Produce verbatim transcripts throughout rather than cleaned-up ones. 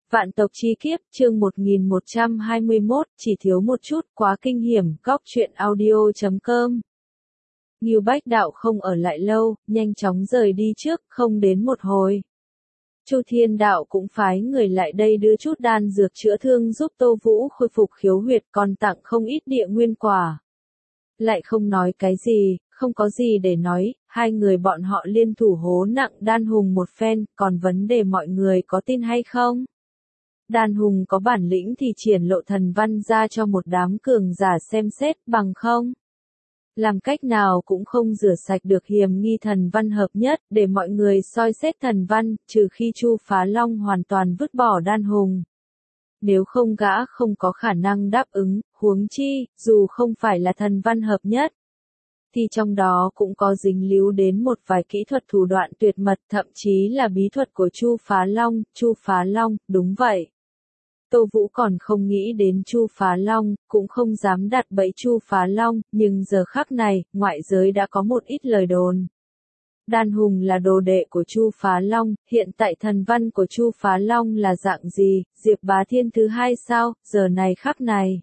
Vạn tộc chi kiếp, chương một nghìn một trăm hai mươi mốt, chỉ thiếu một chút, quá kinh hiểm, góc truyện audio chấm com. Ngưu Bách Đạo không ở lại lâu, nhanh chóng rời đi trước, không đến một hồi. Chu Thiên Đạo cũng phái người lại đây đưa chút đan dược chữa thương giúp Tô Vũ khôi phục khiếu huyệt, còn tặng không ít địa nguyên quả. Lại không nói cái gì, không có gì để nói, hai người bọn họ liên thủ hố nặng Đan Hùng một phen, còn vấn đề mọi người có tin hay không? Đan Hùng có bản lĩnh thì triển lộ thần văn ra cho một đám cường giả xem xét, bằng không? Làm cách nào cũng không rửa sạch được hiềm nghi thần văn hợp nhất, để mọi người soi xét thần văn, trừ khi Chu Phá Long hoàn toàn vứt bỏ Đan Hùng. Nếu không gã không có khả năng đáp ứng, huống chi, dù không phải là thần văn hợp nhất, thì trong đó cũng có dính líu đến một vài kỹ thuật thủ đoạn tuyệt mật, thậm chí là bí thuật của Chu Phá Long. Chu Phá Long, đúng vậy. Tô Vũ còn không nghĩ đến Chu Phá Long, cũng không dám đặt bẫy Chu Phá Long, nhưng giờ khắc này, ngoại giới đã có một ít lời đồn. Đan Hùng là đồ đệ của Chu Phá Long, hiện tại thần văn của Chu Phá Long là dạng gì, Diệp Bá Thiên thứ hai sao, giờ này khắc này.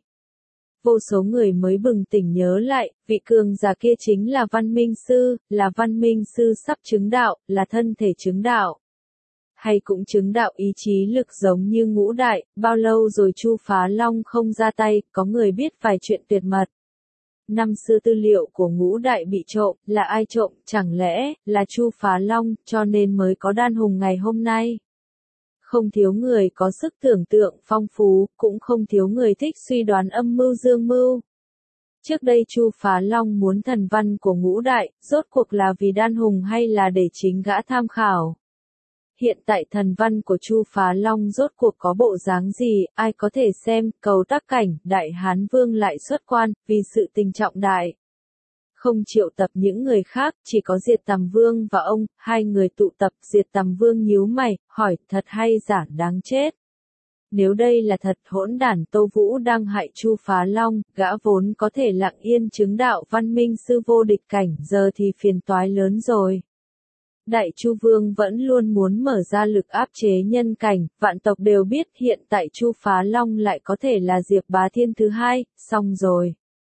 Vô số người mới bừng tỉnh nhớ lại, vị cường giả kia chính là Văn Minh Sư, là Văn Minh Sư sắp chứng đạo, là thân thể chứng đạo. Hay cũng chứng đạo ý chí lực giống như Ngũ Đại, bao lâu rồi Chu Phá Long không ra tay, có người biết vài chuyện tuyệt mật. Năm xưa tư liệu của Ngũ Đại bị trộm, là ai trộm, chẳng lẽ, là Chu Phá Long, cho nên mới có Đan Hùng ngày hôm nay. Không thiếu người có sức tưởng tượng phong phú, cũng không thiếu người thích suy đoán âm mưu dương mưu. Trước đây Chu Phá Long muốn thần văn của Ngũ Đại, rốt cuộc là vì Đan Hùng hay là để chính gã tham khảo. Hiện tại thần văn của Chu Phá Long rốt cuộc có bộ dáng gì, ai có thể xem, cầu tác cảnh, Đại Hán Vương lại xuất quan, vì sự tình trọng đại. Không triệu tập những người khác, chỉ có Diệt Tầm Vương và ông, hai người tụ tập. Diệt Tầm Vương nhíu mày, hỏi, thật hay giả, đáng chết. Nếu đây là thật, hỗn đản Tô Vũ đang hại Chu Phá Long, gã vốn có thể lặng yên chứng đạo Văn Minh Sư vô địch cảnh, giờ thì phiền toái lớn rồi. Đại Chu Vương vẫn luôn muốn mở ra lực áp chế nhân cảnh, vạn tộc đều biết hiện tại Chu Phá Long lại có thể là Diệp Bá Thiên thứ hai, xong rồi.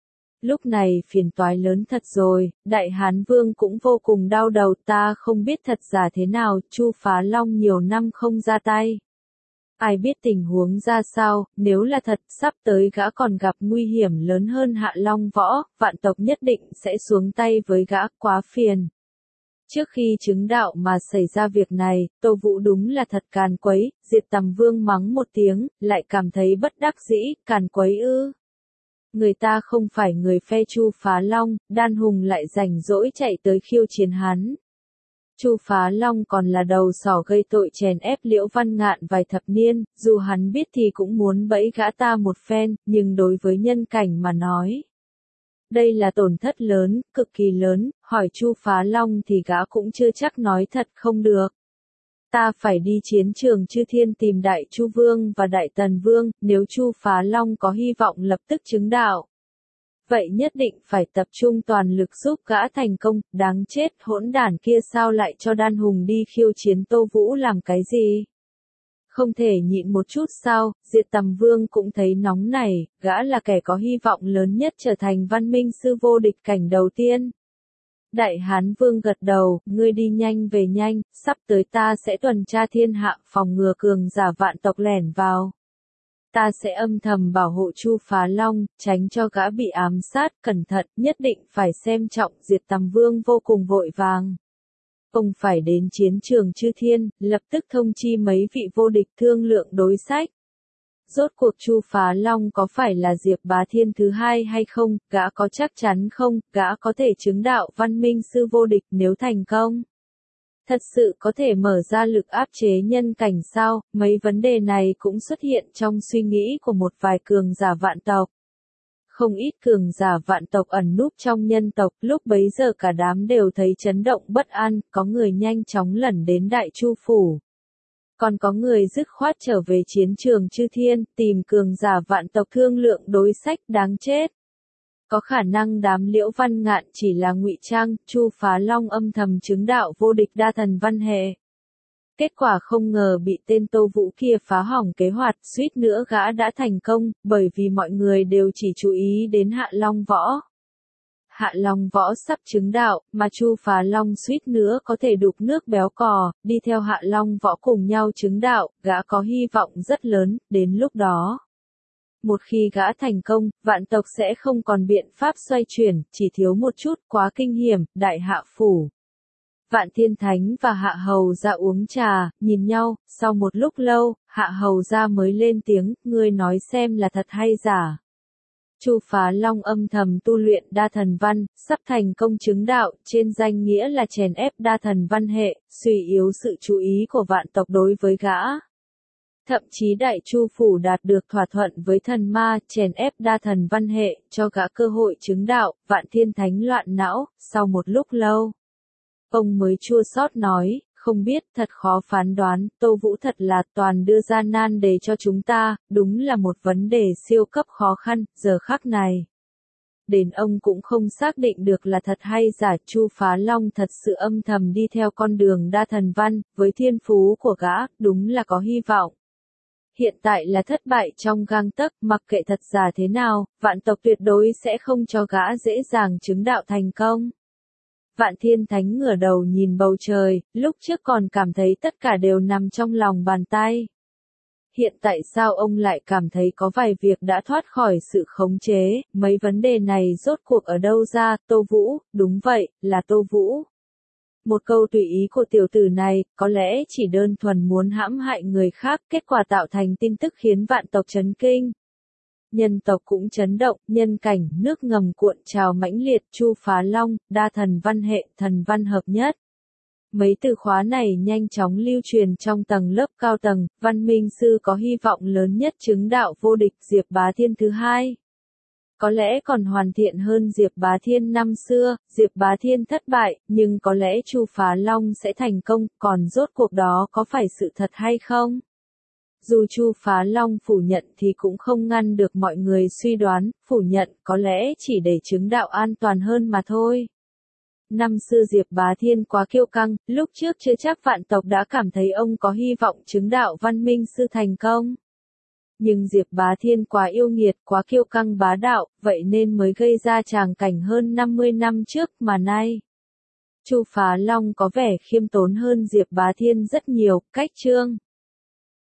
Lúc này phiền toái lớn thật rồi, Đại Hán Vương cũng vô cùng đau đầu, ta không biết thật giả thế nào, Chu Phá Long nhiều năm không ra tay. Ai biết tình huống ra sao, nếu là thật, sắp tới gã còn gặp nguy hiểm lớn hơn Hạ Long Võ, vạn tộc nhất định sẽ xuống tay với gã, quá phiền. Trước khi chứng đạo mà xảy ra việc này, Tô Vũ đúng là thật càn quấy, Diệt Tầm Vương mắng một tiếng, lại cảm thấy bất đắc dĩ, càn quấy ư. Người ta không phải người phe Chu Phá Long, Đan Hùng lại rảnh rỗi chạy tới khiêu chiến hắn. Chu Phá Long còn là đầu sỏ gây tội chèn ép Liễu Văn Ngạn vài thập niên, dù hắn biết thì cũng muốn bẫy gã ta một phen, nhưng đối với nhân cảnh mà nói. Đây là tổn thất lớn, cực kỳ lớn, hỏi Chu Phá Long thì gã cũng chưa chắc nói thật không được. Ta phải đi chiến trường Chư Thiên tìm Đại Chu Vương và Đại Tần Vương, nếu Chu Phá Long có hy vọng lập tức chứng đạo. Vậy nhất định phải tập trung toàn lực giúp gã thành công, đáng chết hỗn đản kia sao lại cho Đan Hùng đi khiêu chiến Tô Vũ làm cái gì? Không thể nhịn một chút sao, Diệt Tầm Vương cũng thấy nóng này, gã là kẻ có hy vọng lớn nhất trở thành Văn Minh Sư vô địch cảnh đầu tiên. Đại Hán Vương gật đầu, ngươi đi nhanh về nhanh, sắp tới ta sẽ tuần tra thiên hạ, phòng ngừa cường giả vạn tộc lẻn vào. Ta sẽ âm thầm bảo hộ Chu Phá Long, tránh cho gã bị ám sát, cẩn thận, nhất định phải xem trọng. Diệt Tầm Vương vô cùng vội vàng. Ông phải đến chiến trường Chư Thiên, lập tức thông chi mấy vị vô địch thương lượng đối sách. Rốt cuộc Chu Phá Long có phải là Diệp Bá Thiên thứ hai hay không, gã có chắc chắn không, gã có thể chứng đạo Văn Minh Sư vô địch nếu thành công. Thật sự có thể mở ra lực áp chế nhân cảnh sao, mấy vấn đề này cũng xuất hiện trong suy nghĩ của một vài cường giả vạn tộc. Không ít cường giả vạn tộc ẩn núp trong nhân tộc, lúc bấy giờ cả đám đều thấy chấn động bất an, có người nhanh chóng lẩn đến Đại Chu Phủ. Còn có người dứt khoát trở về chiến trường Chư Thiên, tìm cường giả vạn tộc thương lượng đối sách, đáng chết. Có khả năng đám Liễu Văn Ngạn chỉ là ngụy trang, Chu Phá Long âm thầm chứng đạo vô địch đa thần văn hệ. kết quả không ngờ bị tên Tô Vũ kia phá hỏng kế hoạch, suýt nữa gã đã thành công, bởi vì mọi người đều chỉ chú ý đến Hạ Long Võ. Hạ Long Võ sắp chứng đạo, mà Chu Phá Long suýt nữa có thể đục nước béo cò, đi theo Hạ Long Võ cùng nhau chứng đạo, gã có hy vọng rất lớn, đến lúc đó. Một khi gã thành công, vạn tộc sẽ không còn biện pháp xoay chuyển, chỉ thiếu một chút, quá kinh hiểm, đại hạ phủ. Vạn Thiên Thánh và Hạ Hầu ra uống trà, nhìn nhau, sau một lúc lâu, Hạ Hầu ra mới lên tiếng, ngươi nói xem là thật hay giả. Chu Phá Long âm thầm tu luyện đa thần văn, sắp thành công chứng đạo, trên danh nghĩa là chèn ép đa thần văn hệ, suy yếu sự chú ý của vạn tộc đối với gã. Thậm chí Đại Chu Phủ đạt được thỏa thuận với thần ma, chèn ép đa thần văn hệ, cho gã cơ hội chứng đạo, Vạn Thiên Thánh loạn não, sau một lúc lâu. Ông mới chua xót nói, không biết, thật khó phán đoán, Tô Vũ thật là toàn đưa ra nan đề cho chúng ta, đúng là một vấn đề siêu cấp khó khăn, giờ khắc này. Đến ông cũng không xác định được là thật hay giả, Chu Phá Long thật sự âm thầm đi theo con đường đa thần văn, với thiên phú của gã, đúng là có hy vọng. Hiện tại là thất bại trong gang tấc, mặc kệ thật giả thế nào, vạn tộc tuyệt đối sẽ không cho gã dễ dàng chứng đạo thành công. Vạn Thiên Thánh ngửa đầu nhìn bầu trời, lúc trước còn cảm thấy tất cả đều nằm trong lòng bàn tay. Hiện tại sao ông lại cảm thấy có vài việc đã thoát khỏi sự khống chế, mấy vấn đề này rốt cuộc ở đâu ra, Tô Vũ, đúng vậy, là Tô Vũ. Một câu tùy ý của tiểu tử này, có lẽ chỉ đơn thuần muốn hãm hại người khác, kết quả tạo thành tin tức khiến vạn tộc chấn kinh. Nhân tộc cũng chấn động, nhân cảnh, nước ngầm cuộn trào mãnh liệt, Chu Phá Long, đa thần văn hệ, thần văn hợp nhất. Mấy từ khóa này nhanh chóng lưu truyền trong tầng lớp cao tầng, văn minh sư có hy vọng lớn nhất chứng đạo vô địch Diệp Bá Thiên thứ hai. Có lẽ còn hoàn thiện hơn Diệp Bá Thiên năm xưa, Diệp Bá Thiên thất bại, nhưng có lẽ Chu Phá Long sẽ thành công, còn rốt cuộc đó có phải sự thật hay không? Dù Chu Phá Long phủ nhận thì cũng không ngăn được mọi người suy đoán, phủ nhận có lẽ chỉ để chứng đạo an toàn hơn mà thôi. Năm xưa Diệp Bá Thiên quá kiêu căng, lúc trước chưa chắc vạn tộc đã cảm thấy ông có hy vọng chứng đạo văn minh sư thành công. Nhưng Diệp Bá Thiên quá yêu nghiệt, quá kiêu căng bá đạo, vậy nên mới gây ra tràng cảnh hơn năm mươi năm trước mà nay. Chu Phá Long có vẻ khiêm tốn hơn Diệp Bá Thiên rất nhiều, cách chương.